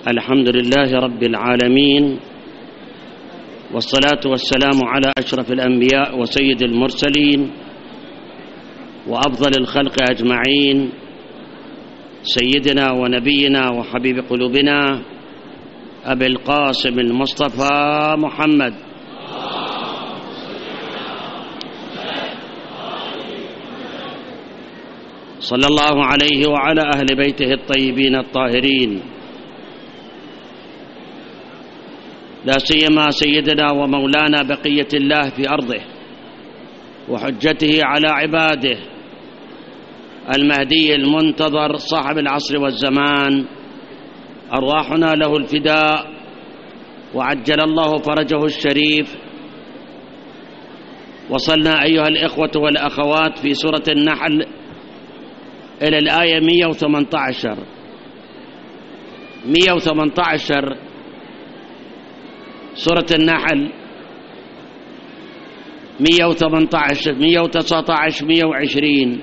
الحمد لله رب العالمين، والصلاة والسلام على أشرف الأنبياء وسيد المرسلين وأفضل الخلق أجمعين، سيدنا ونبينا وحبيب قلوبنا أبي القاسم المصطفى محمد صلى الله عليه وعلى أهل بيته الطيبين الطاهرين، لا سيما سيدنا ومولانا بقية الله في أرضه وحجته على عباده المهدي المنتظر صاحب العصر والزمان، أرواحنا له الفداء وعجل الله فرجه الشريف. وصلنا أيها الإخوة والأخوات في سورة النحل إلى الآية 118 سورة النحل 118 119 120.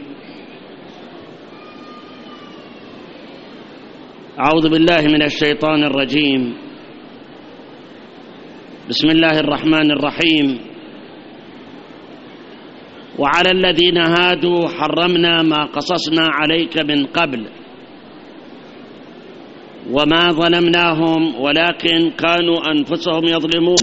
أعوذ بالله من الشيطان الرجيم. بسم الله الرحمن الرحيم. وعلى الذين هادوا حرمنا ما قصصنا عليك من قبل وما ظلمناهم ولكن كانوا أنفسهم يظلمون.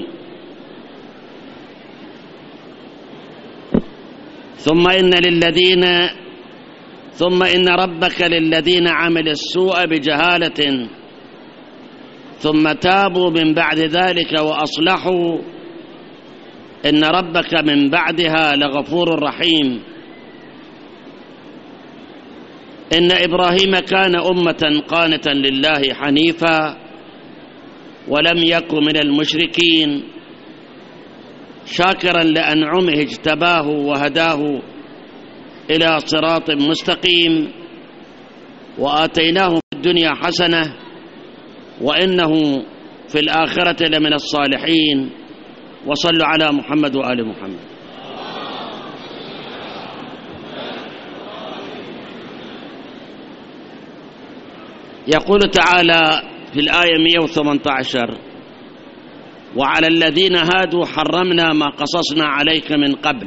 ثم إن ربك للذين عملوا السوء بجهالة ثم تابوا من بعد ذلك وأصلحوا إن ربك من بعدها لغفور رحيم. إن إبراهيم كان أمة قانتا لله حنيفا ولم يك من المشركين، شاكرا لأنعمه اجتباه وهداه إلى صراط مستقيم، وآتيناه في الدنيا حسنة وإنه في الآخرة لمن الصالحين. وصلوا على محمد وآل محمد. يقول تعالى في الآية 118: وعلى الذين هادوا حرمنا ما قصصنا عليك من قبل.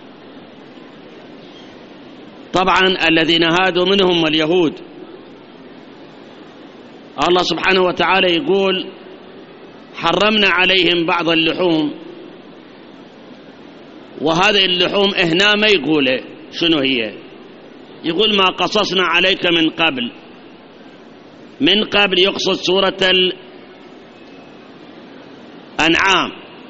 طبعا الذين هادوا منهم اليهود. الله سبحانه وتعالى يقول حرمنا عليهم بعض اللحوم، وهذه اللحوم هنا ما يقول شنو هي، يقول ما قصصنا عليك من قبل. من قبل يقصد سورة الأنعام،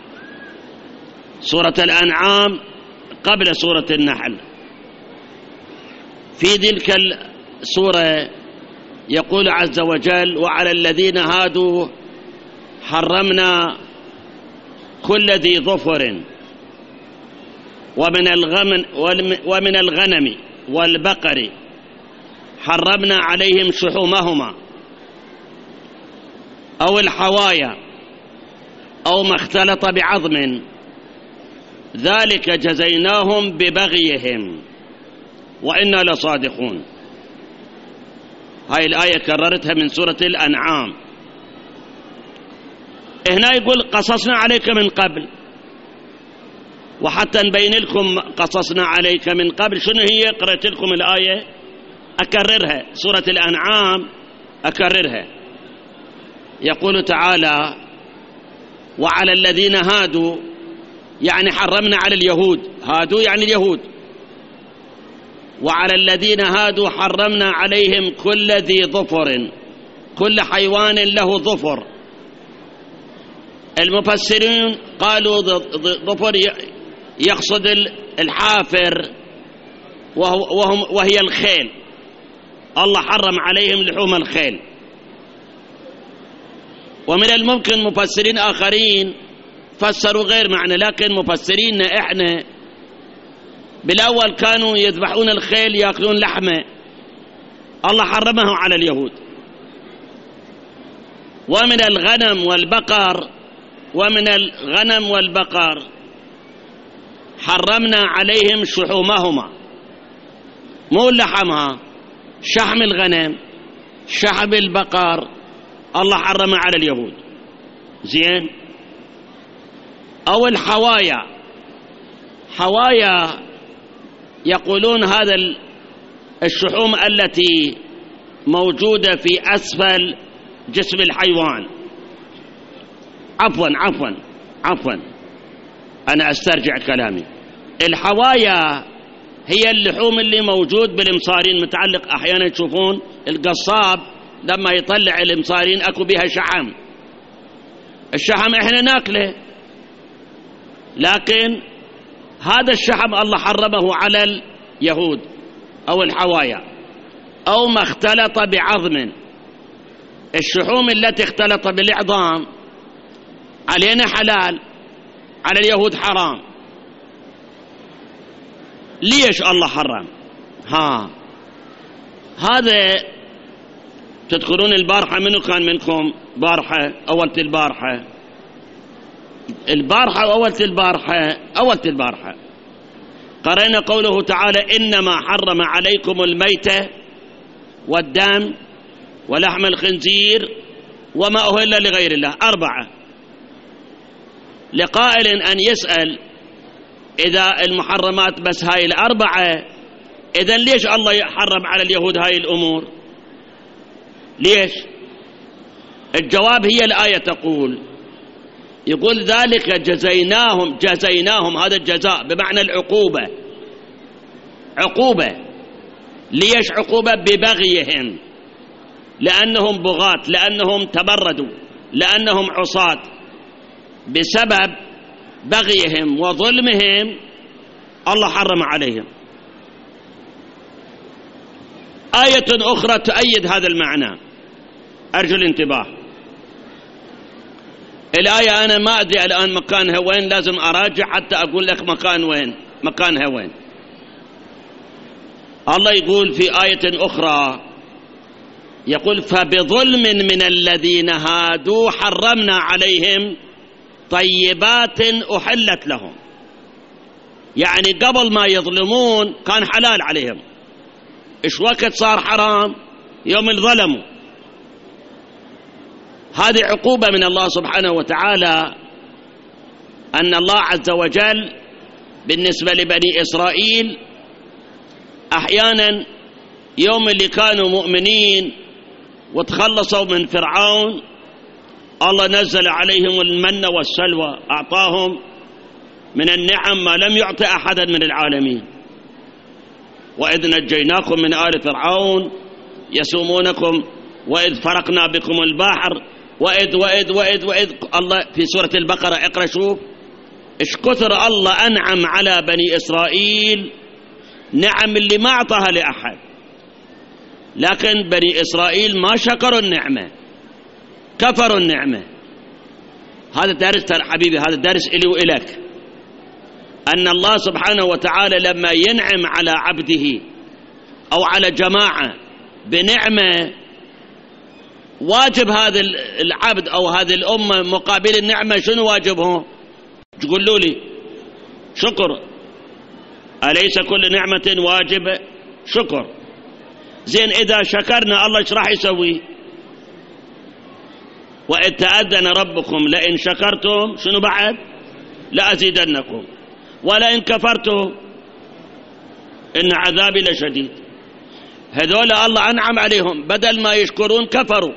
سورة الأنعام قبل سورة النحل. في تلك السورة يقول عز وجل وعلى الذين هادوا حرمنا كل ذي ظفر ومن الغنم والبقر حرمنا عليهم شحومهما أو الحوايا أو ما اختلط بعظم ذلك جزيناهم ببغيهم وإنا لصادقون. هاي الآية كررتها من سورة الأنعام. هنا يقول قصصنا عليك من قبل، وحتى نبين لكم قصصنا عليك من قبل شنو هي قرأت لكم الآية أكررها، سورة الأنعام أكررها. يقول تعالى وعلى الذين هادوا، يعني حرمنا على اليهود، هادوا يعني اليهود. وعلى الذين هادوا حرمنا عليهم كل ذي ظفر، كل حيوان له ظفر. المفسرين قالوا ظفر يقصد الحافر وهي الخيل. الله حرم عليهم لحوم الخيل. ومن الممكن مفسرين آخرين فسروا غير معنى، لكن مفسرين إحنا بالأول كانوا يذبحون الخيل يأكلون لحمه، الله حرمه على اليهود. ومن الغنم والبقر حرمنا عليهم شحومهما، مو لحمها، شحم الغنم شحم البقر الله حرمها على اليهود. زين. أو حوايا يقولون هذا الشحوم التي موجودة في أسفل جسم الحيوان. عفوا أنا أسترجع كلامي. الحوايا هي اللحوم اللي موجود بالمصارين، متعلق. أحيانا تشوفون القصاب لما يطلع المصارين أكو بها شحم. الشحم إحنا ناكله، لكن هذا الشحم الله حرمه على اليهود أو الحوايا. أو ما اختلط بعظم. الشحوم التي اختلط بالعظام علينا حلال، على اليهود حرام. ليش الله حرم؟ هذا تذكرون البارحة، منو كان منكم بارحة أولت البارحة قرأنا قوله تعالى: إنما حرم عليكم الميتة والدم ولحم الخنزير وما أهل لغير الله. 4. لقائل أن يسأل: إذا المحرمات بس هاي 4، إذن ليش الله يحرم على اليهود هاي الأمور؟ ليش؟ الجواب هي الآية يقول ذلك جزيناهم. هذا الجزاء بمعنى العقوبة. ليش عقوبة؟ ببغيهم، لأنهم بغاة، لأنهم تمردوا، لأنهم عصاة. بسبب بغيهم وظلمهم الله حرم عليهم. آية أخرى تؤيد هذا المعنى، أرجو الانتباه. الآية أنا ما أدري الآن مكانها وين، لازم أراجع حتى أقول لك مكانها وين. الله يقول في آية أخرى، يقول: فبظلم من الذين هادوا حرمنا عليهم طيبات أحلت لهم. يعني قبل ما يظلمون كان حلال عليهم. إيش وقت صار حرام؟ يوم الظلموا. هذه عقوبة من الله سبحانه وتعالى، أن الله عز وجل بالنسبة لبني إسرائيل أحيانا يوم اللي كانوا مؤمنين وتخلصوا من فرعون، الله نزل عليهم المن والسلوى، أعطاهم من النعم ما لم يعط أحدا من العالمين. وإذ نجيناكم من آل فرعون يسومونكم وإذ فرقنا بكم البحر وإذ الله في سورة البقرة. اقرأ شوف إيش كثر الله أنعم على بني إسرائيل، نعم اللي ما أعطاها لأحد. لكن بني إسرائيل ما شكروا النعمة، كفروا النعمة. هذا درس حبيبي، هذا درس إلي وإلك، أن الله سبحانه وتعالى لما ينعم على عبده أو على جماعة بنعمة، واجب هذا العبد أو هذه الأمة مقابل النعمة شنو واجبه؟ تقولوا لي شكر. أليس كل نعمة واجب شكر؟ زين، إذا شكرنا الله ايش راح يسوي؟ وإذ تأذن ربكم لئن شكرتم شنو بعد؟ لأزيدنكم ولئن كفرتم إن عذابي لشديد. هذول الله أنعم عليهم، بدل ما يشكرون كفروا،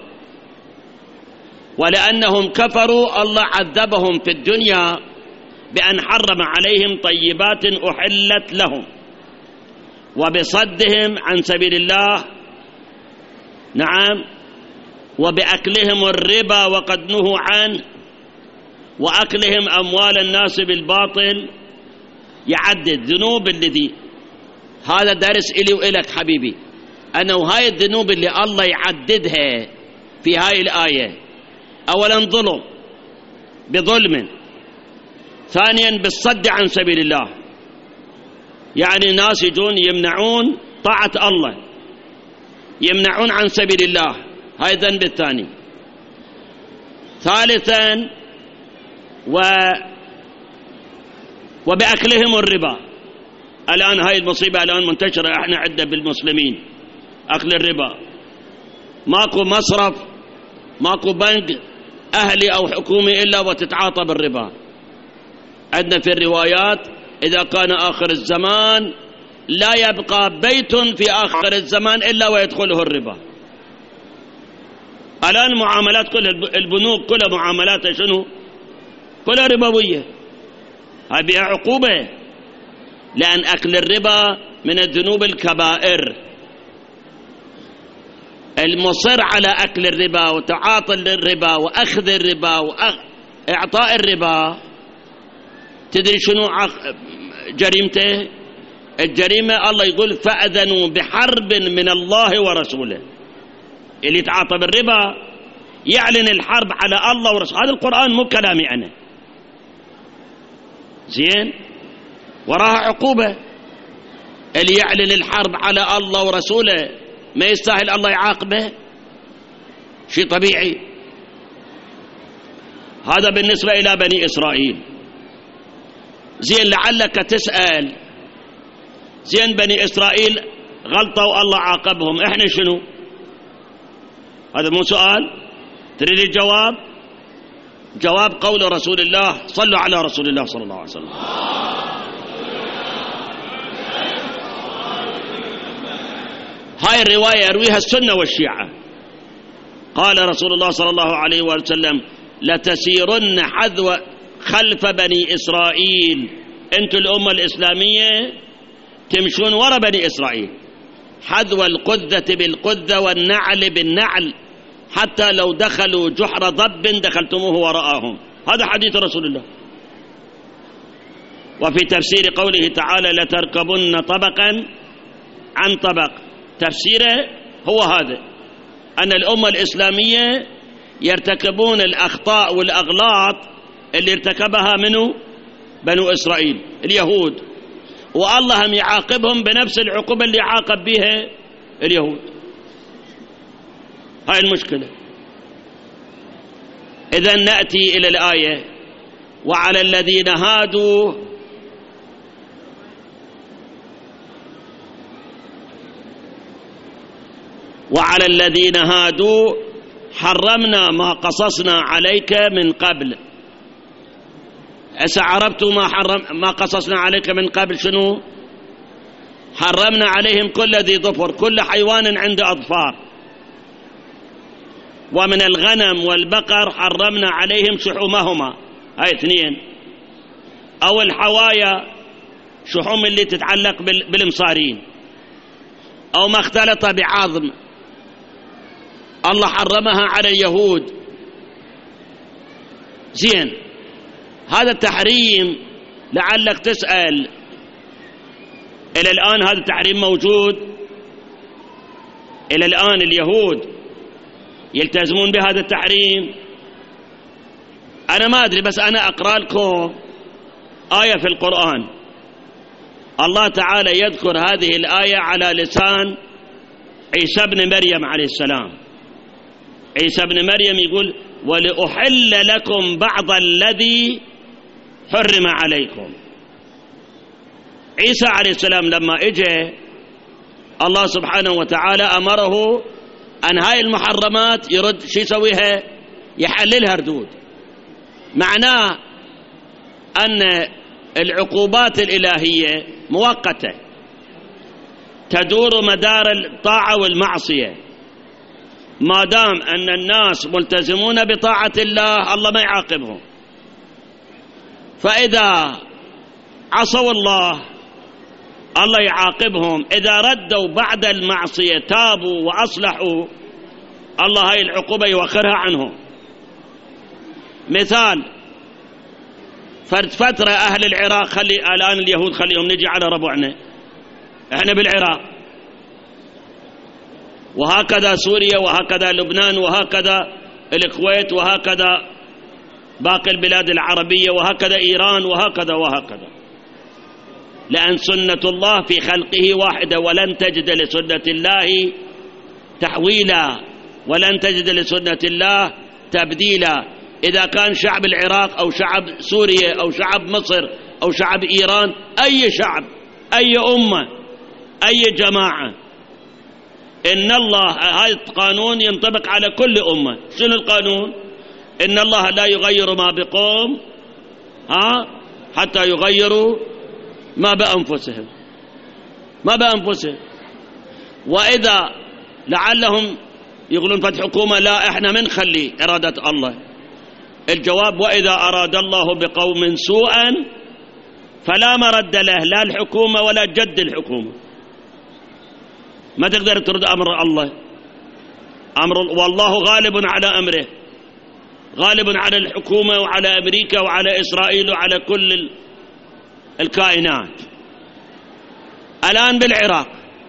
ولأنهم كفروا الله عذبهم في الدنيا بأن حرم عليهم طيبات أحلت لهم، وبصدهم عن سبيل الله، نعم، وبأكلهم الربا وقد نهوا عنه، وأكلهم أموال الناس بالباطل. يعدد ذنوب الذي، هذا درس إلي وإلك حبيبي، أنه هاي الذنوب اللي الله يعددها في هاي الآية، أولا ظلم بظلم، ثانيا بالصد عن سبيل الله، يعني ناس يجون يمنعون طاعة الله، يمنعون عن سبيل الله، هاي الذنب الثاني. ثالثا وبأكلهم الربا. الآن هاي المصيبة الآن منتشرة، احنا عندنا بالمسلمين أكل الربا، ماكو مصرف ماكو بنك أهلي أو حكومي إلا وتتعاطى بالربا. عندنا في الروايات إذا كان آخر الزمان لا يبقى بيت في آخر الزمان إلا ويدخله الربا. الآن معاملات كل البنوك كلها معاملاتها شنو؟ كلها ربوية. هذه عقوبة، لأن أكل الربا من الذنوب الكبائر. المصر على أكل الربا وتعاطي الربا وأخذ الربا وإعطاء الربا، تدري شنو جريمته؟ الجريمة الله يقول فأذنوا بحرب من الله ورسوله. اللي يتعاطى بالربا يعلن الحرب على الله ورسوله. هذا القرآن مو كلامي أنا، زين؟ وراها عقوبة. اللي يعلن الحرب على الله ورسوله ما يستاهل الله يعاقبه؟ شيء طبيعي. هذا بالنسبة إلى بني إسرائيل. زين، لعلك تسأل، زين بني إسرائيل غلطوا الله عاقبهم، إحنا شنو؟ هذا مو سؤال؟ تريد الجواب؟ جواب قول رسول الله، صلوا على رسول الله صلى الله عليه وسلم. هاي الرواية يرويها السنة والشيعة. قال رسول الله صلى الله عليه وسلم لتسيرن حذو خلف بني إسرائيل. أنتم الأمة الإسلامية تمشون وراء بني إسرائيل، حذو القذة بالقذة والنعل بالنعل، حتى لو دخلوا جحر ضب دخلتموه وراءهم. هذا حديث رسول الله. وفي تفسير قوله تعالى لتركبن طبقا عن طبق، تفسيره هو هذا، أن الأمة الإسلامية يرتكبون الأخطاء والأغلاط اللي ارتكبها منه بنو إسرائيل اليهود، والله هم يعاقبهم بنفس العقوبة اللي عاقب بها اليهود. هاي المشكلة. إذن نأتي إلى الآية وعلى الذين هادوا وعلى الذين هادوا حرمنا ما قصصنا عليك من قبل. أسا عرفتوا ما قصصنا عليك من قبل شنو؟ حرمنا عليهم كل ذي ظفر، كل حيوان عنده أظفار. ومن الغنم والبقر حرمنا عليهم شحومهما، هاي اثنين. أو الحوايا، شحوم اللي تتعلق بالمصارين، أو ما اختلط بعظم، الله حرمها على اليهود. زين، هذا التحريم لعلك تسأل إلى الآن هذا التحريم موجود؟ إلى الآن اليهود يلتزمون بهذا التحريم؟ أنا ما أدري، بس أنا أقرأ لكم آية في القرآن. الله تعالى يذكر هذه الآية على لسان عيسى بن مريم عليه السلام. عيسى بن مريم يقول ولأحل لكم بعض الذي حرم عليكم. عيسى عليه السلام لما اجى الله سبحانه وتعالى أمره أن هاي المحرمات يرد شو يسويها؟ يحللها ردود. معناه أن العقوبات الإلهية مؤقتة تدور مدار الطاعة والمعصية. ما دام أن الناس ملتزمون بطاعة الله الله ما يعاقبهم، فإذا عصوا الله الله يعاقبهم. إذا ردوا بعد المعصية تابوا وأصلحوا الله هاي العقوبة يوخرها عنهم. مثال، فترة أهل العراق الآن اليهود خليهم نجي على ربعنا، احنا بالعراق، وهكذا سوريا، وهكذا لبنان، وهكذا الكويت، وهكذا باقي البلاد العربية، وهكذا إيران، وهكذا وهكذا. لأن سنة الله في خلقه واحدة، ولن تجد لسنة الله تحويلا، ولن تجد لسنة الله تبديلا. إذا كان شعب العراق أو شعب سوريا أو شعب مصر أو شعب إيران، أي شعب، أي أمة، أي جماعة، إن الله، هذا القانون ينطبق على كل أمة. شنو القانون؟ إن الله لا يغير ما بقوم حتى يغيروا ما بأنفسهم، ما بأنفسهم. وإذا لعلهم يقولون فتح حكومة، لا إحنا من خلي إرادة الله. الجواب: وإذا أراد الله بقوم سوءا فلا مرد له، لا الحكومة ولا جد الحكومة. ما تقدر ترد أمر الله. والله غالب على أمره، غالب على الحكومة وعلى أمريكا وعلى إسرائيل وعلى كل الكائنات. الآن بالعراق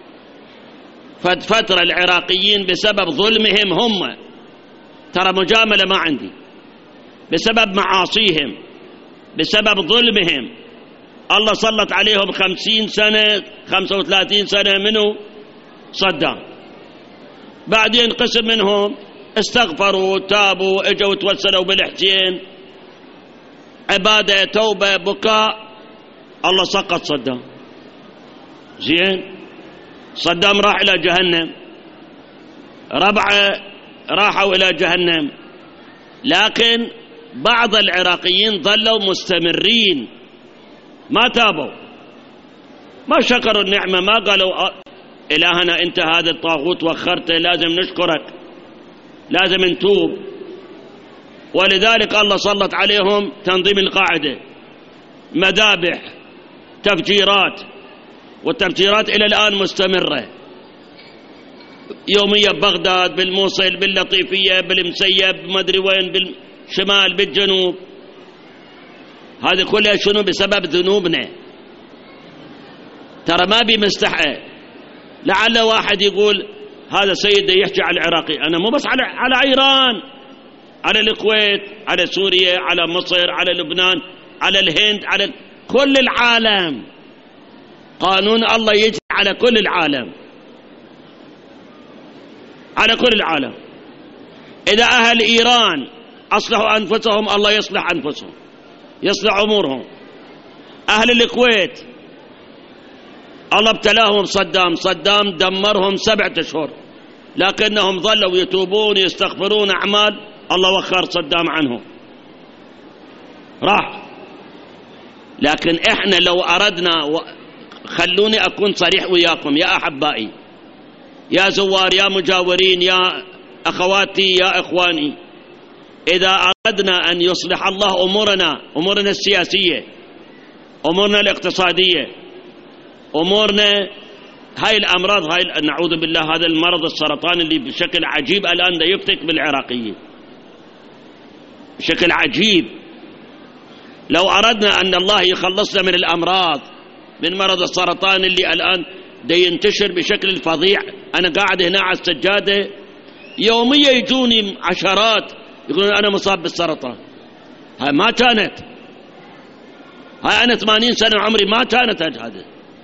فترة العراقيين بسبب ظلمهم هم، ترى مجاملة ما عندي، بسبب معاصيهم، بسبب ظلمهم، الله سلط عليهم 50 سنة 35 سنة منه صدام. بعدين قسم منهم استغفروا تابوا اجوا توسلوا بالحسين، عبادة توبة بكاء، الله سقط صدام. زين، صدام راح إلى جهنم، ربعه راحوا إلى جهنم، لكن بعض العراقيين ظلوا مستمرين، ما تابوا، ما شكروا النعمة، ما قالوا إلهنا أنت هذا الطاغوت وخرته لازم نشكرك، لازم نتوب. ولذلك الله سلط عليهم تنظيم القاعدة، مذابح، تفجيرات، والتفجيرات إلى الآن مستمرة يومية ببغداد، بالموصل، باللطيفية، بالمسيب، ما أدري وين، بالشمال، بالجنوب. هذه كلها شنو؟ بسبب ذنوبنا. ترى ما بمستحى. لعل واحد يقول هذا سيد يحكي على العراقي، أنا مو بس على إيران، على الكويت، على سوريا، على مصر، على لبنان، على الهند، على كل العالم. قانون الله يجري على كل العالم، على كل العالم. إذا أهل إيران أصلحوا أنفسهم الله يصلح أنفسهم، يصلح أمورهم. أهل الكويت الله ابتلاهم صدام دمرهم 7 أشهر، لكنهم ظلوا يتوبون يستغفرون أعمال، الله وخر صدام عنهم راح. لكن إحنا لو أردنا خلوني أكون صريح وياكم يا أحبائي، يا زوار، يا مجاورين، يا أخواتي، يا إخواني، إذا أردنا أن يصلح الله أمورنا السياسية، أمورنا الاقتصادية، أمورنا هاي الأمراض، نعوذ بالله، هذا المرض السرطان اللي بشكل عجيب الآن دا يفتك بالعراقيين بشكل عجيب. لو أردنا أن الله يخلصنا من الأمراض، من مرض السرطان اللي الآن دا ينتشر بشكل فظيع، أنا قاعد هنا على السجادة يوميا يجوني عشرات يقولون أنا مصاب بالسرطان. هاي ما كانت، هاي أنا 80 سنة عمري ما كانت هذا.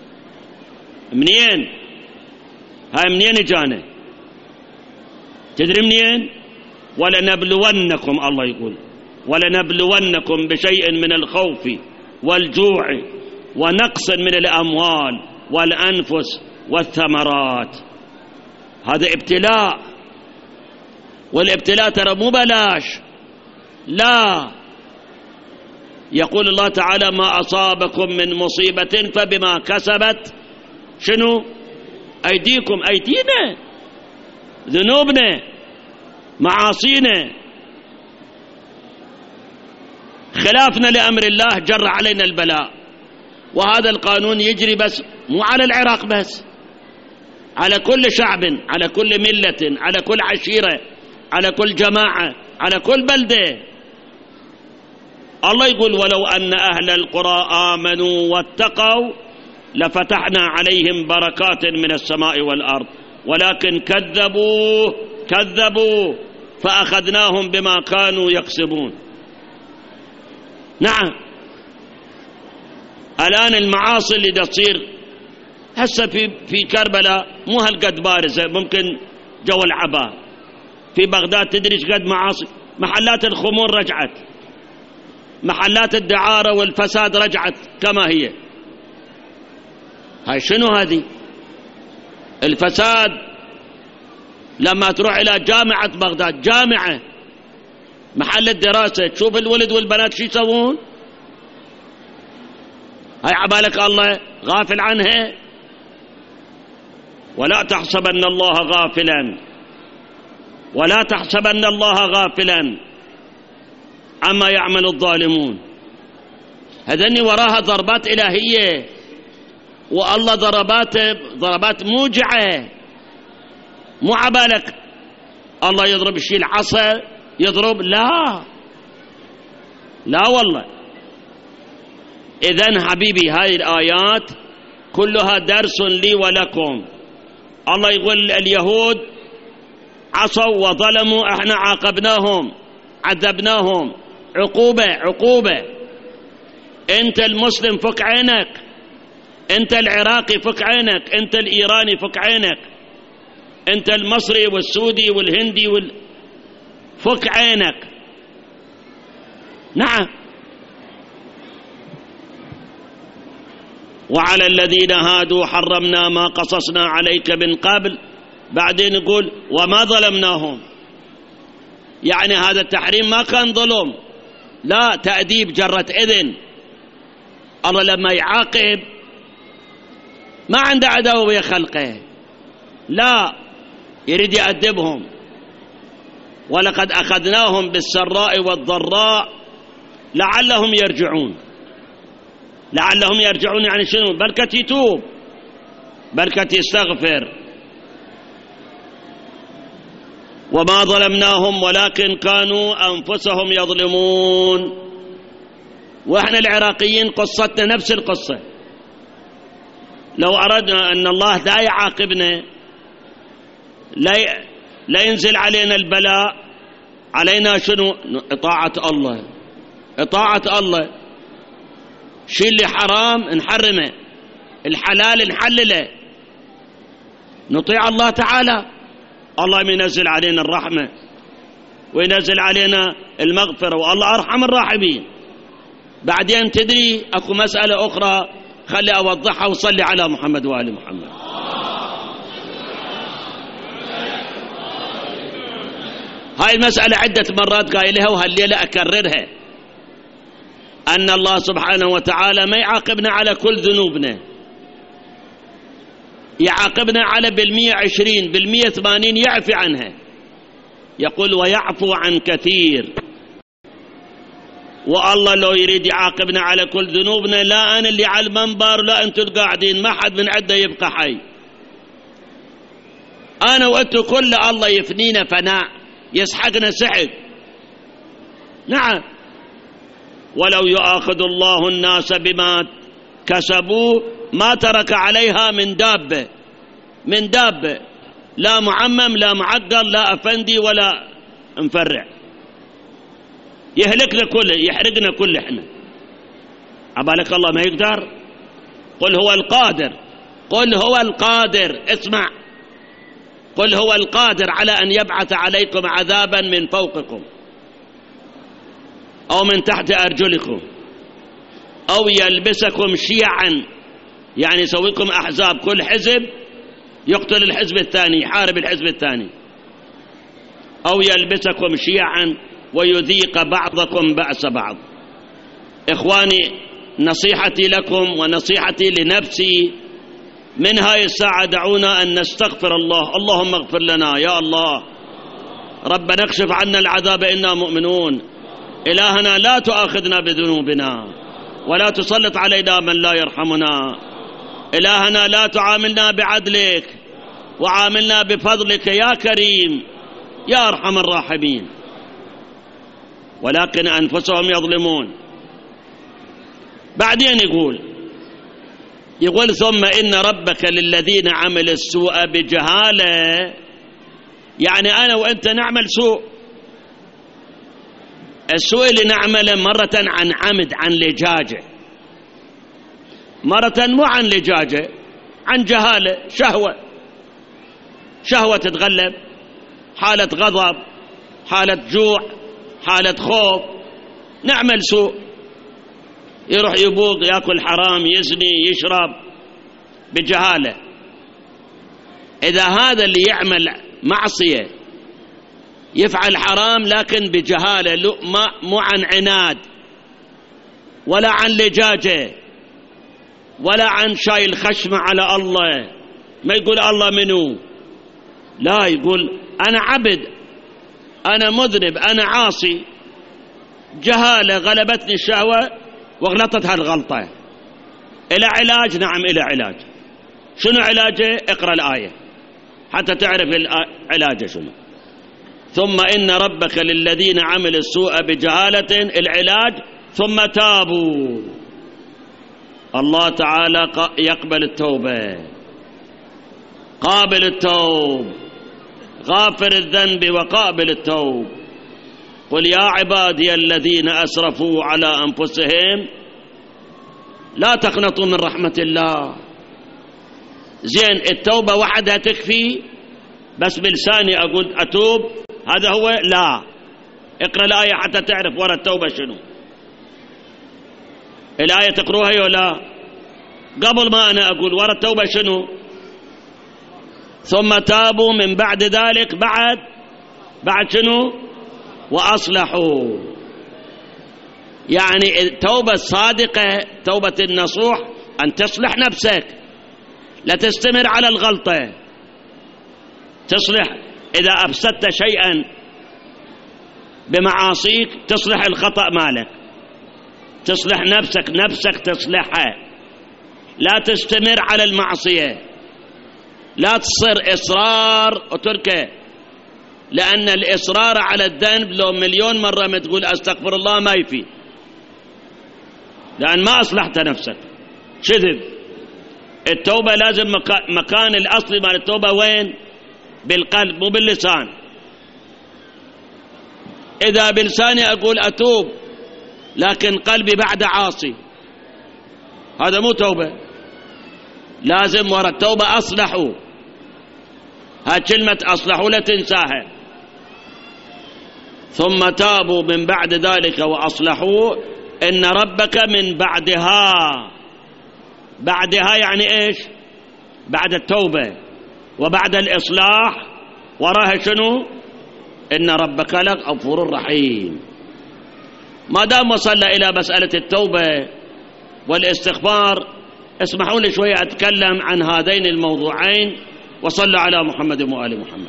منين؟ هاي منين جانا؟ تدري منين؟ ولنبلونكم، الله يقول ولنبلونكم بشيء من الخوف والجوع ونقص من الأموال والأنفس والثمرات. هذا ابتلاء، والابتلاء ترى مو بلاش، لا. يقول الله تعالى ما أصابكم من مصيبة فبما كسبت شنو؟ أيديكم، أيدينا، ذنوبنا، معاصينا، خلافنا لأمر الله جر علينا البلاء. وهذا القانون يجري بس مو على العراق بس، على كل شعب، على كل ملة، على كل عشيرة، على كل جماعة، على كل بلدة. الله يقول ولو أن أهل القرى آمنوا واتقوا لفتحنا عليهم بركات من السماء والأرض ولكن كذبوا فأخذناهم بما كانوا يكسبون. نعم، الآن المعاصي اللي تصير هسه في كربلاء مو هالقد بارزة، ممكن جو العباء. في بغداد تدري ايش قد معاصي؟ محلات الخمور رجعت، محلات الدعارة والفساد رجعت كما هي. هاي شنو هذه؟ الفساد لما تروح إلى جامعة بغداد، جامعة محل الدراسة، تشوف الولد والبنات شو يسوون؟ هاي عبالك الله غافل عنها؟ ولا تحسبن الله غافلا، ولا تحسبن الله غافلا عما يعمل الظالمون. هذني وراها ضربات إلهية، والله ضربات موجعة. مو عبالك الله يضرب الشيء العصا يضرب، لا والله. إذن حبيبي هاي الآيات كلها درس لي ولكم. الله يقول اليهود عصوا وظلموا، احنا عاقبناهم عذبناهم، عقوبة. انت المسلم فك عينك، انت العراقي فك عينك، انت الإيراني فك عينك، انت المصري والسودي والهندي فك عينك. نعم. وعلى الذين هادوا حرمنا ما قصصنا عليك من قبل، بعدين يقول وما ظلمناهم، يعني هذا التحريم ما كان ظلم، لا، تأديب جرة إذن. الله لما يعاقب ما عنده عداوة ويا خلقه، لا، يريد يأدبهم. ولقد أخذناهم بالسراء والضراء لعلهم يرجعون. لعلهم يرجعون يعني شنو؟ بركة يتوب، بركة يستغفر. وما ظلمناهم ولكن كانوا أنفسهم يظلمون. وإحنا العراقيين قصتنا نفس القصة. لو أردنا أن الله لا يعاقبنا، لا ينزل علينا البلاء، علينا شنو؟ إطاعة الله، إطاعة الله. شيء اللي حرام نحرمه، الحلال نحلله، نطيع الله تعالى. الله ينزل علينا الرحمة وينزل علينا المغفرة، والله أرحم الراحمين. بعدين تدري أكو مسألة أخرى خلي أوضحها، وصلي على محمد وآل محمد. هاي المسألة عدة مرات قايلها وهالليلة أكررها، أن الله سبحانه وتعالى ما يعاقبنا على كل ذنوبنا، يعاقبنا على 120 180 يعفي عنها. يقول ويعفو عن كثير. والله لو يريد يعاقبنا على كل ذنوبنا، لا أنا اللي على المنبر، لا أنتوا القاعدين، ما حد من عده يبقى حي. أنا وأنتوا كل الله يفنينا فناء، يسحقنا سحق. نعم. ولو يؤاخذ الله الناس بما كسبوا ما ترك عليها من دابة، لا معمم لا معقل لا أفندي ولا مفرع، يهلكنا كله، يحرقنا كله. احنا عبالك الله ما يقدر؟ قل هو القادر، قل هو القادر، اسمع، قل هو القادر على أن يبعث عليكم عذابا من فوقكم أو من تحت أرجلكم أو يلبسكم شيعا، يعني يسويكم أحزاب، كل حزب يقتل الحزب الثاني، يحارب الحزب الثاني، أو يلبسكم شيعا ويذيق بعضكم بأس بعض. إخواني، نصيحتي لكم ونصيحتي لنفسي من هاي الساعة، دعونا أن نستغفر الله. اللهم اغفر لنا يا الله، ربنا اكشف عنا العذاب إنا مؤمنون. إلهنا لا تؤاخذنا بذنوبنا ولا تسلط علينا من لا يرحمنا. إلهنا لا تعاملنا بعدلك وعاملنا بفضلك يا كريم يا أرحم الراحمين. ولكن أنفسهم يظلمون. بعدين يقول ثم إن ربك للذين عملوا السوء بجهالة، يعني أنا وأنت نعمل سوء، السوء اللي نعمله مرة عن عمد، عن لجاجة، مرة مو عن لجاجة، عن جهالة، شهوة تتغلب، حالة غضب، حالة جوع، حالة خوف، نعمل سوء، يروح يبوق، يأكل حرام، يزني، يشرب بجهالة. إذا هذا اللي يعمل معصية، يفعل حرام لكن بجهالة، مو عن عناد ولا عن لجاجة ولا عن شايل خشمة على الله، ما يقول الله منو، لا، يقول أنا عبد، أنا مذنب، أنا عاصي، جهالة غلبتني الشهوة وغلطت هالغلطة. إلى علاج؟ نعم إلى علاج. شنو علاجه؟ اقرأ الآية حتى تعرف علاجه شنو. ثم إن ربك للذين عملوا السوء بجهالة، العلاج ثم تابوا. الله تعالى يقبل التوبة، قابل التوب، غافر الذنب وقابل التوب. قل يا عبادي الذين أسرفوا على أنفسهم لا تقنطوا من رحمة الله. زين، التوبة وحدها تكفي؟ بس بلساني أقول أتوب هذا هو؟ لا، اقرأ الآية حتى تعرف ورا التوبة شنو. الآية تقروها ولا قبل ما أنا أقول ورا التوبة شنو؟ ثم تابوا من بعد ذلك، بعد شنو؟ وأصلحوا. يعني التوبة الصادقة، توبة النصوح، أن تصلح نفسك، لا تستمر على الغلطة، تصلح. إذا أفسدت شيئا بمعاصيك تصلح الخطأ مالك، تصلح نفسك تصلحها، لا تستمر على المعصية، لا تصير إصرار وتركه، لأن الإصرار على الذنب لو مليون مرة ما تقول أستغفر الله ما يفيد، لأن ما أصلحت نفسك، شذب. التوبة لازم مكان الأصلي مال التوبة وين؟ بالقلب مو باللسان. إذا بلساني أقول أتوب لكن قلبي بعد عاصي، هذا مو توبة. لازم ورا التوبة أصلحوا، هاي كلمة أصلحوا لا تنساها. ثم تابوا من بعد ذلك وأصلحوا إن ربك من بعدها يعني إيش؟ بعد التوبة وبعد الإصلاح وراها شنو؟ إن ربك لغفور رحيم. ما دام وصلنا إلى مسألة التوبة والاستغفار، اسمحوا لي شوية أتكلم عن هذين الموضوعين، وصلوا على محمد وآل محمد.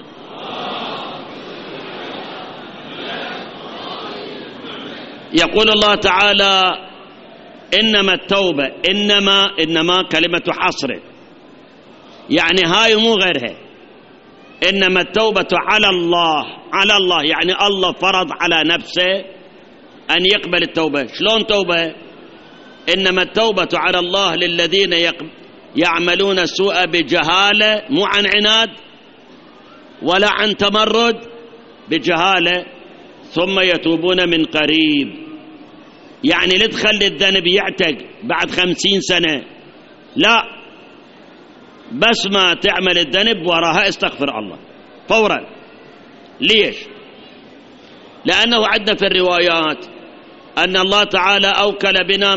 يقول الله تعالى إنما التوبة، إنما كلمة حصر، يعني هاي مو غيرها. إنما التوبة على الله يعني الله فرض على نفسه أن يقبل التوبة. شلون توبة؟ إنما التوبة على الله للذين يعملون السوء بجهالة، مو عن عناد ولا عن تمرد، بجهالة، ثم يتوبون من قريب. يعني لا تخلي الذنب يعتق بعد 50 سنة، لا، بس ما تعمل الذنب وراها استغفر الله فورا. ليش؟ لأنه عندنا في الروايات أن الله تعالى أوكل بنا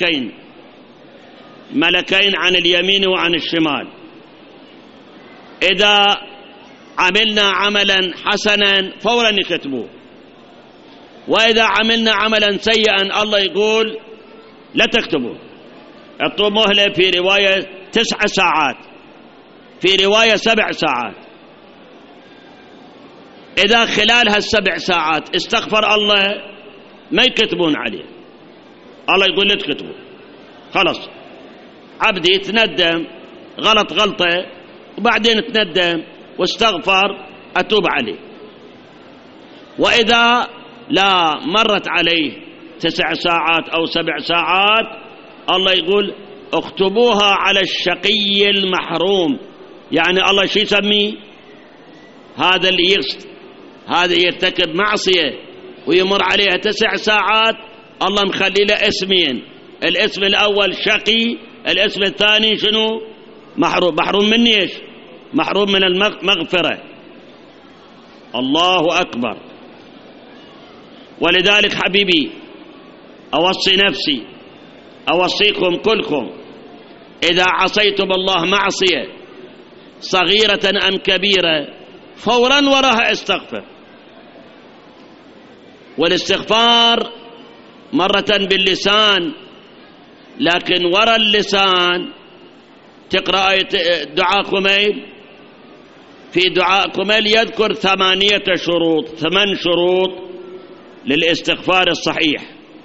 ملكين عن اليمين وعن الشمال. إذا عملنا عملا حسنا فورا يكتبوه، وإذا عملنا عملا سيئا الله يقول لا تكتبوه، اعطوا مهلة، في رواية 9 ساعات، في رواية 7 ساعات. إذا خلال هال7 ساعات استغفر الله ما يكتبون عليه، الله يقول لا تكتبوا، خلاص عبدي يتندم غلطة وبعدين تندم واستغفر أتوب عليه. وإذا لا مرت عليه 9 ساعات أو 7 ساعات الله يقول اكتبوها على الشقي المحروم. يعني الله شو يسميه؟ هذا اللي يقصد، هذا يرتكب معصية ويمر عليها 9 ساعات، الله مخلي له اسمين، الاسم الأول شقي، الاسم الثاني شنو؟ محروم. محروم من ايش؟ محروم من المغفرة. الله أكبر. ولذلك حبيبي أوصي نفسي، أوصيكم كلكم، إذا عصيتم الله معصية صغيرة أم كبيرة فورا وراها استغفر. والاستغفار مرة باللسان، لكن وراء اللسان تقرأ آية دعاء كميل. في دعاء كميل يذكر 8 شروط، 8 شروط للاستغفار الصحيح.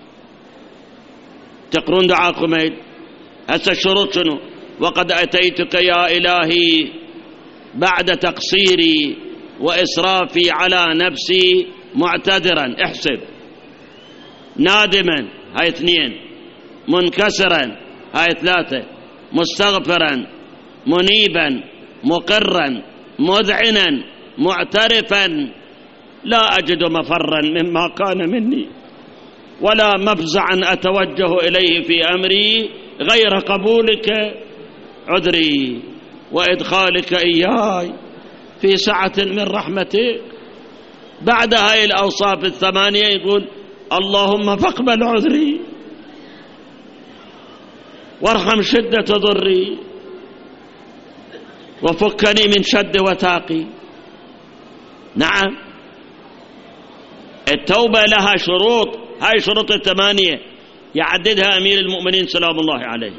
تقرون دعاء كميل. هسه الشروط شنو؟ وقد أتيتك يا إلهي بعد تقصيري وإسرافي على نفسي معتذرا، احسب، نادما، هاي 2، منكسرا، هاي 3، مستغفرا، منيبا، مقرا، مذعنا، معترفا، لا أجد مفرا مما كان مني ولا مفزعا أتوجه إليه في أمري غير قبولك عذري وإدخالك إياي في سعة من رحمتك. بعد هاي الأوصاف 8 يقول اللهم فاقبل عذري وارحم شدة ضري وفكني من شد وثاقي. نعم، التوبة لها شروط، هاي شروط 8 يعددها أمير المؤمنين سلام الله عليه.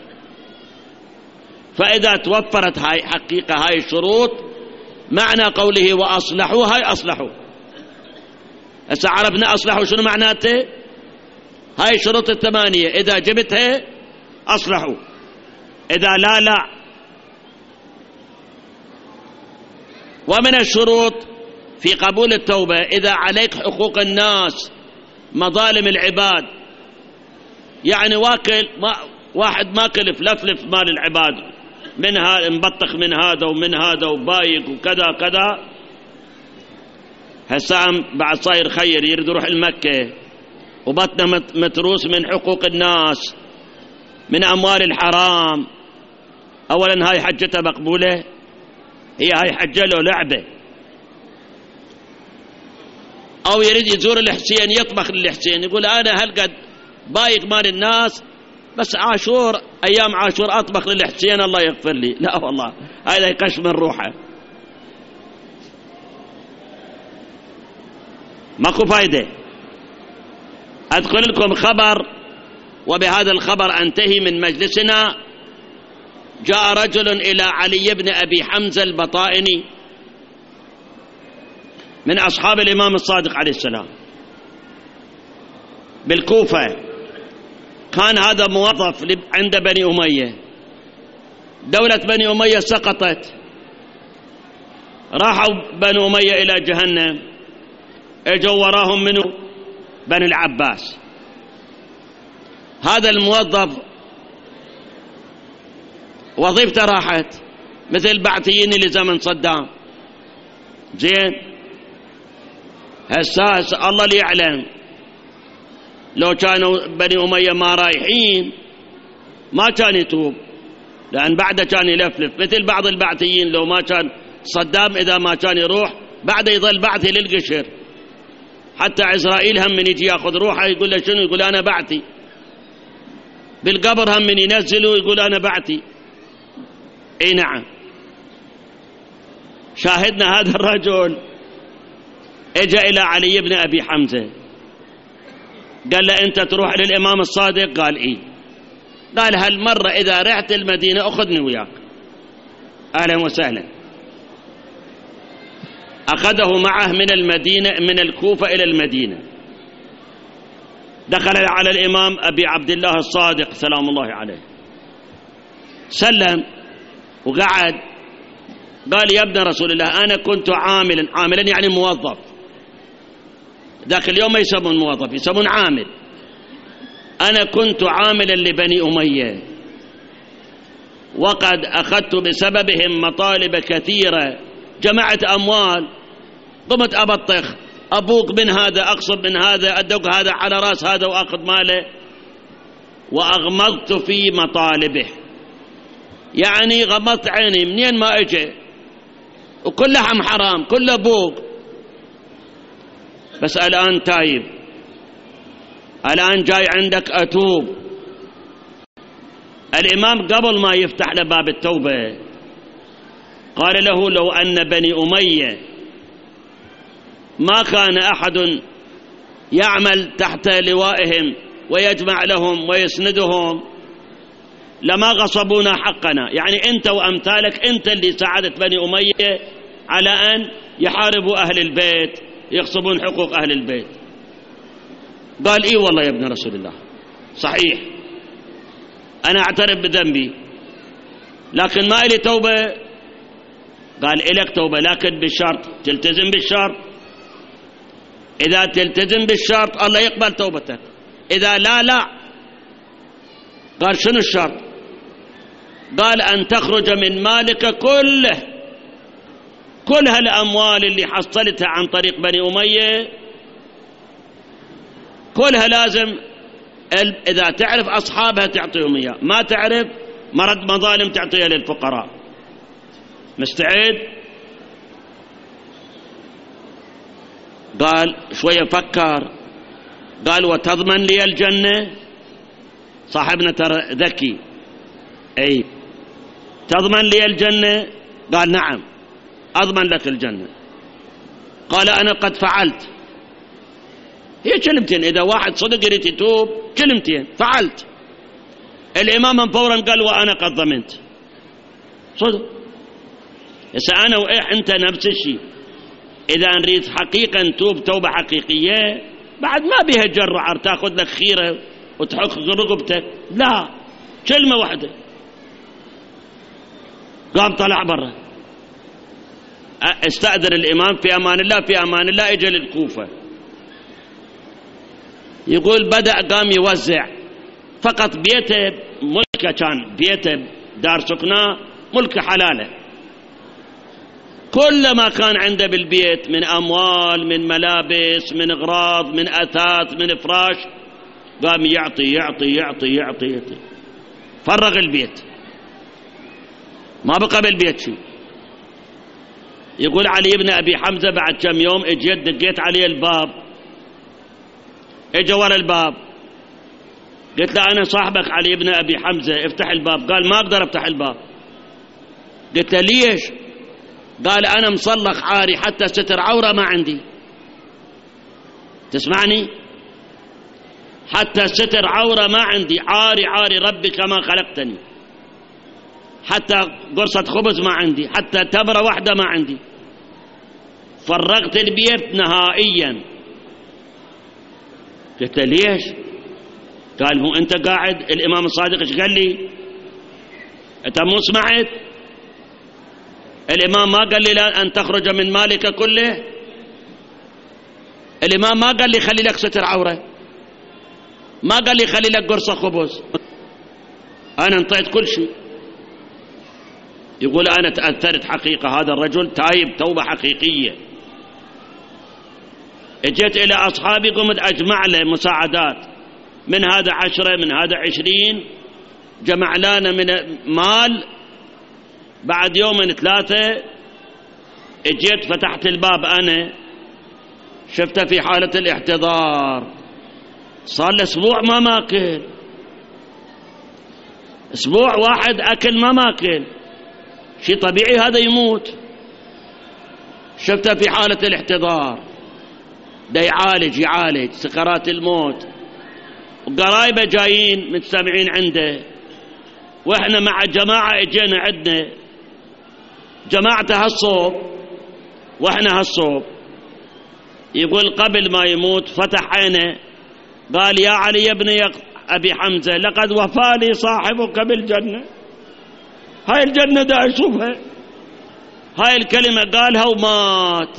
فإذا توفرت هاي حقيقة هاي الشروط، معنى قوله وأصلحوا، هاي أصلحوا. هسه عرفنا أصلحوا شنو معناته؟ هاي شروط 8 إذا جبتها أصلحوا، إذا لا لا. ومن الشروط في قبول التوبة إذا عليك حقوق الناس، مظالم العباد، يعني واحد ماكل فلفلف مال العباد، منها مبطخ من هذا ومن هذا وبايق وكذا كذا. هسام بعد صاير خير يريد يروح المكة وبطنه متروس من حقوق الناس، من أموال الحرام. أولا هاي حجته مقبولة؟ هي هاي حجة له لعبة. أو يريد يزور الحسين يطبخ للحسين، يقول أنا هالقد بايق مال الناس، بس عاشور أيام عاشور أطبخ للحسين الله يغفر لي. لا والله، هذا يقش من روحه، ماكو فايدة. أذكر لكم خبر، وبهذا الخبر أنتهي من مجلسنا. جاء رجل إلى علي بن أبي حمزة البطائني من أصحاب الإمام الصادق عليه السلام بالكوفة. كان هذا موظف عند بني أمية، دولة بني أمية سقطت، راحوا بني أمية إلى جهنم، اجوا وراهم منه بني العباس. هذا الموظف وظيفته راحت، مثل بعثيين لزمن صدام. زين، هساس الله اللي يعلم، لو كانوا بني أمية ما رايحين ما كان يتوب، لأن بعده كان يلفلف مثل بعض البعثيين. لو ما كان صدام إذا ما كان يروح بعده يظل بعثي للقشر، حتى عزرائيل هم من يجي ياخذ روحه يقول له شنو؟ يقول أنا بعثي. بالقبر هم من ينزله يقول أنا بعثي. اي نعم. شاهدنا هذا الرجل اجى الى علي بن ابي حمزه، قال له انت تروح للامام الصادق؟ قال اي. قال هالمره اذا رحت المدينه اخذني وياك. اهلا وسهلا. اخذه معه من المدينه، من الكوفه الى المدينه. دخل على الامام ابي عبد الله الصادق سلام الله عليه، سلم وقعد. قال يا ابن رسول الله أنا كنت عاملا يعني موظف. ذاك اليوم ما يسمون موظف، يسمون عامل. أنا كنت عاملا لبني أمية، وقد أخذت بسببهم مطالب كثيرة، جمعت أموال، قمت أبطخ، أبوق من هذا، أقصب من هذا، أدق هذا على رأس هذا وأخذ ماله، وأغمضت في مطالبه. يعني غمضت عيني منين ما اجى، وكل لحم حرام، كله بوق. بس الآن تايب، الآن جاي عندك أتوب. الإمام قبل ما يفتح له باب التوبة قال له لو أن بني أمية ما كان أحد يعمل تحت لوائهم ويجمع لهم ويسندهم لما غصبونا حقنا. يعني أنت وأمثالك أنت اللي ساعدت بني أمية على أن يحاربوا أهل البيت، يغصبون حقوق أهل البيت. قال إيه والله يا ابن رسول الله، صحيح أنا أعترف بذنبي لكن ما إلي توبة. قال إلك توبة لكن بالشرط تلتزم بالشرط. إذا تلتزم بالشرط الله يقبل توبتك، إذا لا. قال شنو الشرط؟ قال أن تخرج من مالك كله، كل هالأموال اللي حصلتها عن طريق بني أمية كلها لازم إذا تعرف أصحابها تعطيهم إياه، ما تعرف مرد مظالم تعطيها للفقراء. مستعد؟ قال شوية فكر، قال وتضمن لي الجنة؟ صاحبنا ترى ذكي. أي تضمن لي الجنة؟ قال نعم أضمن لك الجنة. قال أنا قد فعلت. هي كلمتين، إذا واحد صدق يريد يتوب كلمتين، فعلت. الإمام فورا قال وأنا قد ضمنت. صدق. هسه أنا أنت نفس الشيء، إذا نريد حقيقة نتوب توبة حقيقية بعد ما بيها جر وعر تاخذ لك خيرة وتحك رقبتك، لا، كلمة واحدة. قام طلع برا، استأذن الإمام في أمان الله، في أمان الله. إجا للكوفة يقول بدأ قام يوزع، فقط بيته ملكه، كان بيته دار سكناه ملكه حلاله، كل ما كان عنده بالبيت من أموال، من ملابس، من أغراض، من أثاث، من فراش، قام يعطي يعطي يعطي يعطي يعطي، فرغ البيت، ما بقى بالبيت شيء. يقول علي بن أبي حمزة بعد كم يوم اجيت دقيت عليه الباب، اجى ورا الباب، قلت له أنا صاحبك علي بن أبي حمزة افتح الباب. قال ما أقدر افتح الباب. قلت له ليش؟ قال أنا مصلخ عاري حتى ستر عورة ما عندي. تسمعني؟ حتى ستر عورة ما عندي، عاري عاري ربي كما خلقتني، حتى قرصة خبز ما عندي، حتى تمرة واحدة ما عندي، فرغت البيت نهائيا. قلت له ليش؟ قال هو أنت قاعد الإمام الصادق ايش قال لي؟ أنت مو سمعت؟ الإمام ما قال لي لا أن تخرج من مالك كله؟ الإمام ما قال لي خلي لك ستر عورة، ما قال لي خلي لك قرصة خبز، أنا انطيت كل شيء. يقول أنا تأثرت حقيقة، هذا الرجل تايب توبة حقيقية. اجيت إلى أصحابي قمت أجمع له مساعدات، من هذا 10 من هذا 20، جمع لنا من مال. بعد يومين 3 اجيت فتحت الباب، أنا شفته في حالة الاحتضار، صار له أسبوع ما ماكل، أسبوع واحد أكل ما ماكل، شيء طبيعي هذا يموت. شفته في حالة الاحتضار، دا يعالج سكرات الموت، وقرايبه جايين متسمعين عنده، واحنا مع جماعة اجينا عندنا جماعته هالصوب واحنا هالصوب. يقول قبل ما يموت فتح عينه قال يا علي يا ابن أبي حمزة لقد وفى لي صاحبك بالجنة. هاي الجنة دا أشوفها، هاي الكلمة قالها ومات.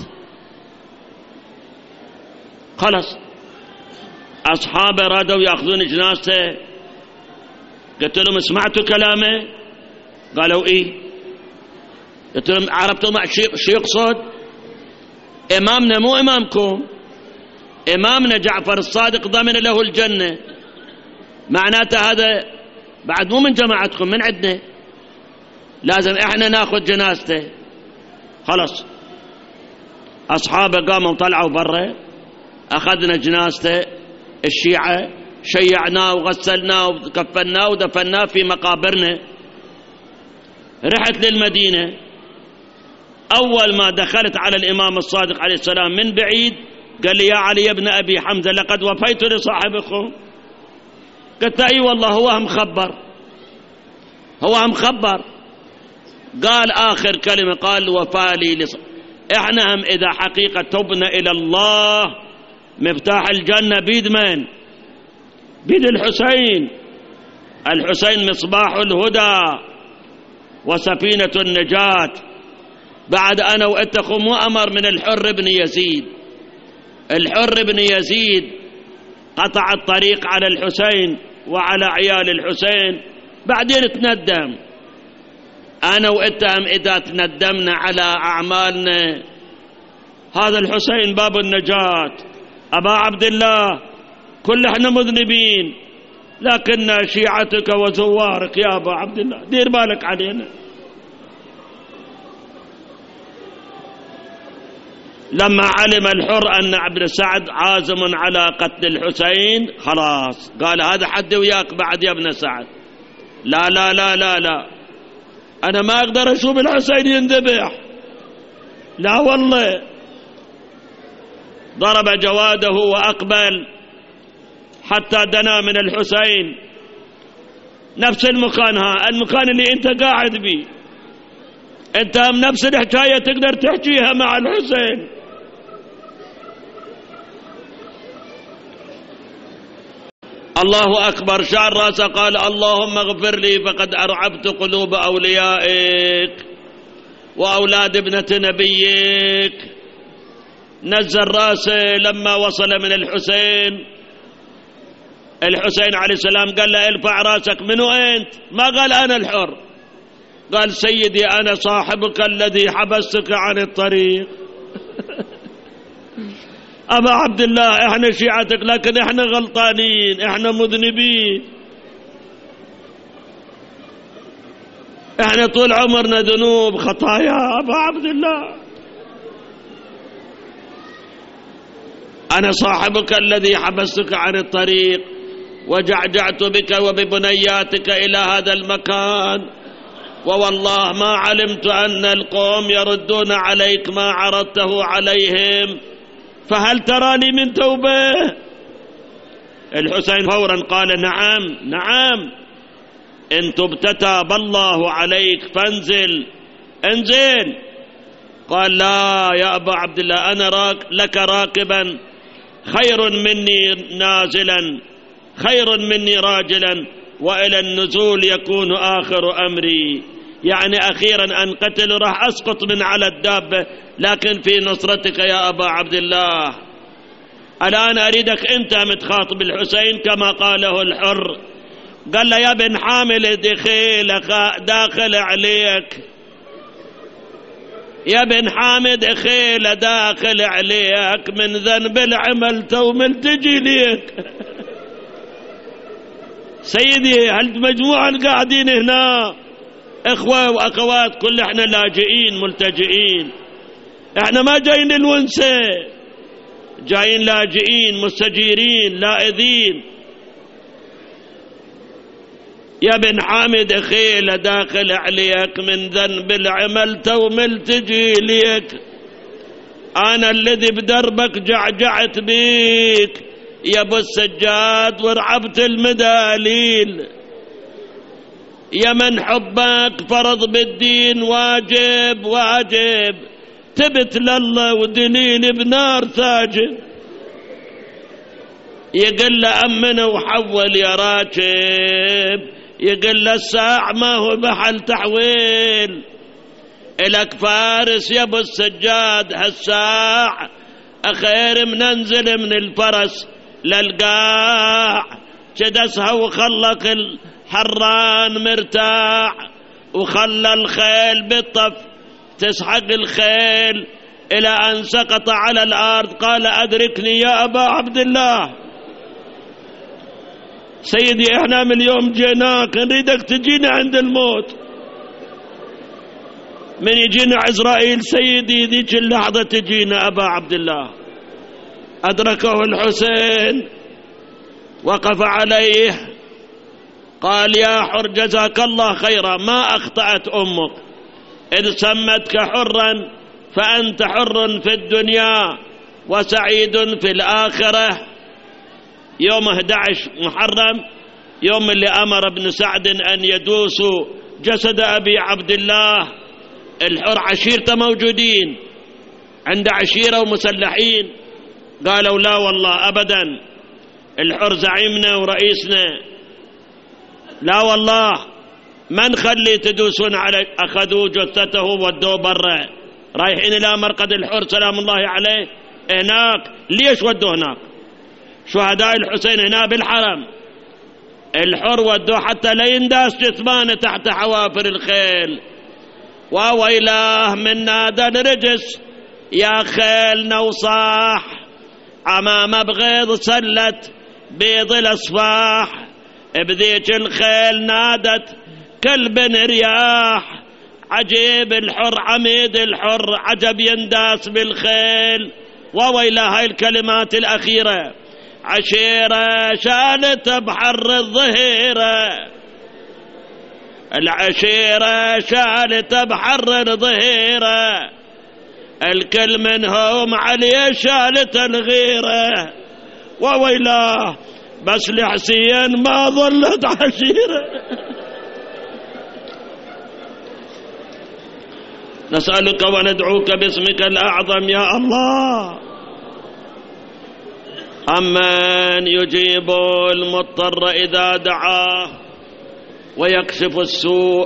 خلص أصحابه رادوا يأخذون جنازته، قلت لهم سمعتوا كلامه؟ قالوا إيه. قلت لهم عرفتوا شو يقصد؟ إمامنا مو إمامكم، إمامنا جعفر الصادق ضمن له الجنة، معناته هذا بعد مو من جماعتكم، من عندنا، لازم إحنا ناخذ جنازته. خلص أصحابه قاموا وطلعوا برا، أخذنا جنازته الشيعة، شيعناه وغسلناه وكفناه ودفناه في مقابرنا. رحت للمدينة، أول ما دخلت على الإمام الصادق عليه السلام من بعيد قال لي: يا علي ابن أبي حمزة، لقد وفيت لصاحبكم. قلت: أي والله، هو مخبر. قال آخر كلمة، قال: وفالي إحنا هم إذا حقيقة تبنا إلى الله مفتاح الجنة بيد من؟ بيد الحسين. الحسين مصباح الهدى وسفينة النجاة. بعد أنا وأنتكم مؤمر من الحر بن يزيد. الحر بن يزيد قطع الطريق على الحسين وعلى عيال الحسين، بعدين تندم. أنا وأنتم إذا تندمنا على أعمالنا، هذا الحسين باب النجاة. أبا عبد الله، كل احنا مذنبين، لكن شيعتك وزوارك يا أبا عبد الله دير بالك علينا. لما علم الحر أن ابن سعد عازم على قتل الحسين، خلاص قال: هذا حد وياك بعد يا ابن سعد. لا لا لا لا لا، أنا ما أقدر أشوف الحسين ينذبح، لا والله. ضرب جواده وأقبل حتى دنا من الحسين، نفس المكان، المكان اللي أنت قاعد بيه، أنت نفس الحكاية تقدر تحكيها مع الحسين. الله أكبر، شعر راسه قال: اللهم اغفر لي فقد أرعبت قلوب أوليائك وأولاد ابنة نبيك. نزل راسه لما وصل من الحسين. الحسين عليه السلام قال له: ارفع راسك. منو أنت؟ ما قال أنا الحر، قال: سيدي أنا صاحبك الذي حبستك عن الطريق. أبا عبد الله، احنا شيعتك لكن احنا غلطانين، احنا مذنبين، احنا طول عمرنا ذنوب خطايا. أبا عبد الله، أنا صاحبك الذي حبستك عن الطريق وجعجعت بك وببنياتك إلى هذا المكان، ووالله ما علمت أن القوم يردون عليك ما عرضته عليهم، فهل تراني من توبة؟ الحسين فورا قال: نعم نعم، إن تبت تاب الله عليك فانزل. انزل. قال: لا يا أبا عبد الله، أنا لك راكبا خير مني نازلا، خير مني راجلا، وإلى النزول يكون آخر أمري. يعني أخيرا أنقتل راح أسقط من على الدابة، لكن في نصرتك يا أبا عبد الله. الآن أريدك أنت متخاطب الحسين كما قاله الحر. قال له: يا بن حامل دخيلك داخل عليك، يا بن حامد خيل داخل عليك، من ذنب العمل تو ملتجي ليك. سيدي، هالمجموعة القاعدين هنا إخوة وأخوات كل احنا لاجئين ملتجئين، احنا ما جايين الونسة، جايين لاجئين مستجيرين لائذين. يا بن حامد خيل داخل عليك، من ذنب العمل تو ملتجي ليك، أنا الذي بدربك جعجعت بيك يا ابو السجاد ورعبت المداليل، يا من حبك فرض بالدين واجب واجب، تبت لله ودليل بنار ساجد. يقل له أمن وحول يا راكب، يقل له الساع ما هو محل تحويل، إلك فارس يا ابو السجاد هالساع، أخير من انزل من الفرس للقاع، جدسها وخلق الحران مرتاع، وخلى الخيل بالطف تسحق الخيل إلى أن سقط على الأرض. قال: أدركني يا أبا عبد الله. سيدي، إحنا من اليوم جيناك، نريدك تجينا عند الموت. من يجينا عزرائيل سيدي ذيك اللحظة تجينا أبا عبد الله. أدركه الحسين، وقف عليه، قال: يا حر جزاك الله خيرا، ما أخطأت أمك إذ سمتك حرا فأنت حر في الدنيا وسعيد في الآخرة. يوم 11 محرم يوم اللي أمر ابن سعد أن يدوسوا جسد أبي عبد الله. الحر عشيرته موجودين، عند عشيرة ومسلحين، قالوا لا والله أبدا، الحر زعيمنا ورئيسنا، لا والله ما نخلي تدوسون عليه. أخذوا جثته ودوه برا، رايحين إلى مرقد الحر سلام الله عليه هناك. ليش ودوه هناك؟ شهداء الحسين هنا بالحرم. الحر ودوه حتى لا ينداس جثمانه تحت حوافر الخيل. وويلاه من نادى الرجس يا خيل نوصاح، عمامة بغيض سلت بيض الأصفاح. بذيك الخيل نادت كلب رياح، عجيب الحر عميد الحر عجب ينداس بالخيل. وويلاه هاي الكلمات الأخيرة، عشيرة شالت بحر الظهيرة، العشيرة شالت بحر الظهيرة، الكل منهم عليه شالت الغيرة. وويلاه بس لحسين ما ظلت عشيرة. نسألك وندعوك باسمك الأعظم يا الله. أمن يجيب المضطر إذا دعاه ويكشف السوء،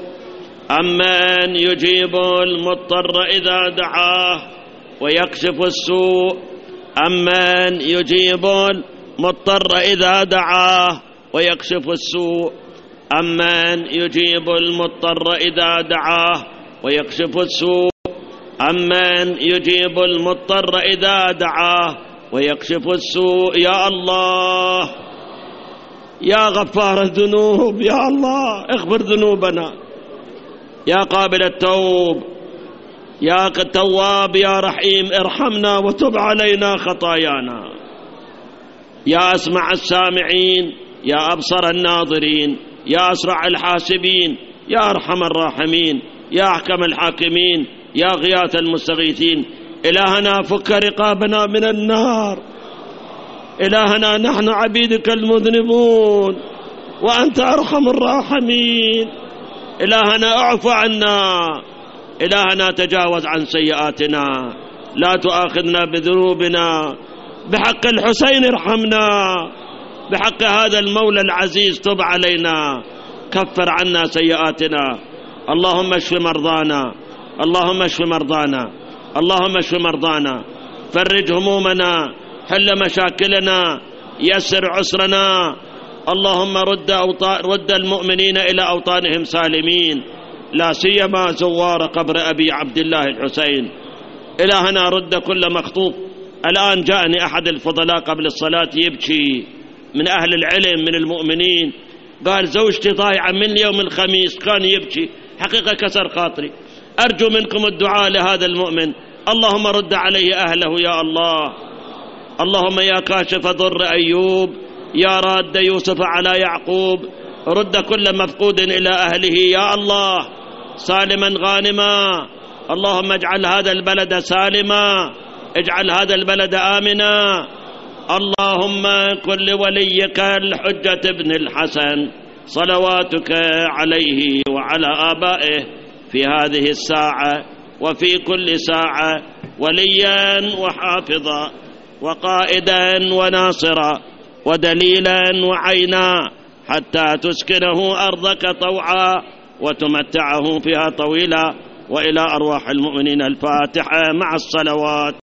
أمن يجيب المضطر إذا دعاه ويكشف السوء، أمن يجيب المضطر إذا دعاه ويكشف السوء، أمن يجيب المضطر إذا دعاه ويكشف السوء، أمن يجيب المضطر إذا دعاه ويكشف السوء. يا الله يا غفار الذنوب، يا الله اغفر ذنوبنا، يا قابل التوب، يا تواب، يا رحيم ارحمنا وتب علينا خطايانا. يا أسمع السامعين، يا أبصر الناظرين، يا أسرع الحاسبين، يا أرحم الراحمين، يا أحكم الحاكمين، يا غياث المستغيثين. إلهنا فك رقابنا من النار، إلهنا نحن عبيدك المذنبون وأنت أرحم الراحمين. إلهنا اعف عنا، إلهنا تجاوز عن سيئاتنا، لا تؤاخذنا بذنوبنا، بحق الحسين ارحمنا، بحق هذا المولى العزيز تب علينا، كفر عنا سيئاتنا. اللهم اشف مرضانا، اللهم اشف مرضانا، اللهم اشف مرضانا، فرج همومنا، حل مشاكلنا، يسر عسرنا. اللهم رد المؤمنين إلى أوطانهم سالمين، لا سيما زوار قبر أبي عبد الله الحسين. إلهنا رد كل مخطوف. الآن جاءني أحد الفضلاء قبل الصلاة يبكي، من أهل العلم من المؤمنين، قال زوجتي ضايعة من يوم الخميس، كان يبكي، حقيقة كسر خاطري. أرجو منكم الدعاء لهذا المؤمن، اللهم رد عليه أهله يا الله. اللهم يا كاشف ضر أيوب، يا راد يوسف على يعقوب، رد كل مفقود إلى أهله يا الله، سالما غانما. اللهم اجعل هذا البلد سالما، اجعل هذا البلد آمنا. اللهم كن لوليك الحجة بن الحسن صلواتك عليه وعلى آبائه في هذه الساعة وفي كل ساعة وليا وحافظا وقائدا وناصرا ودليلا وعينا، حتى تسكنه أرضك طوعا وتمتعه فيها طويلا. وإلى أرواح المؤمنين الفاتحة مع الصلوات.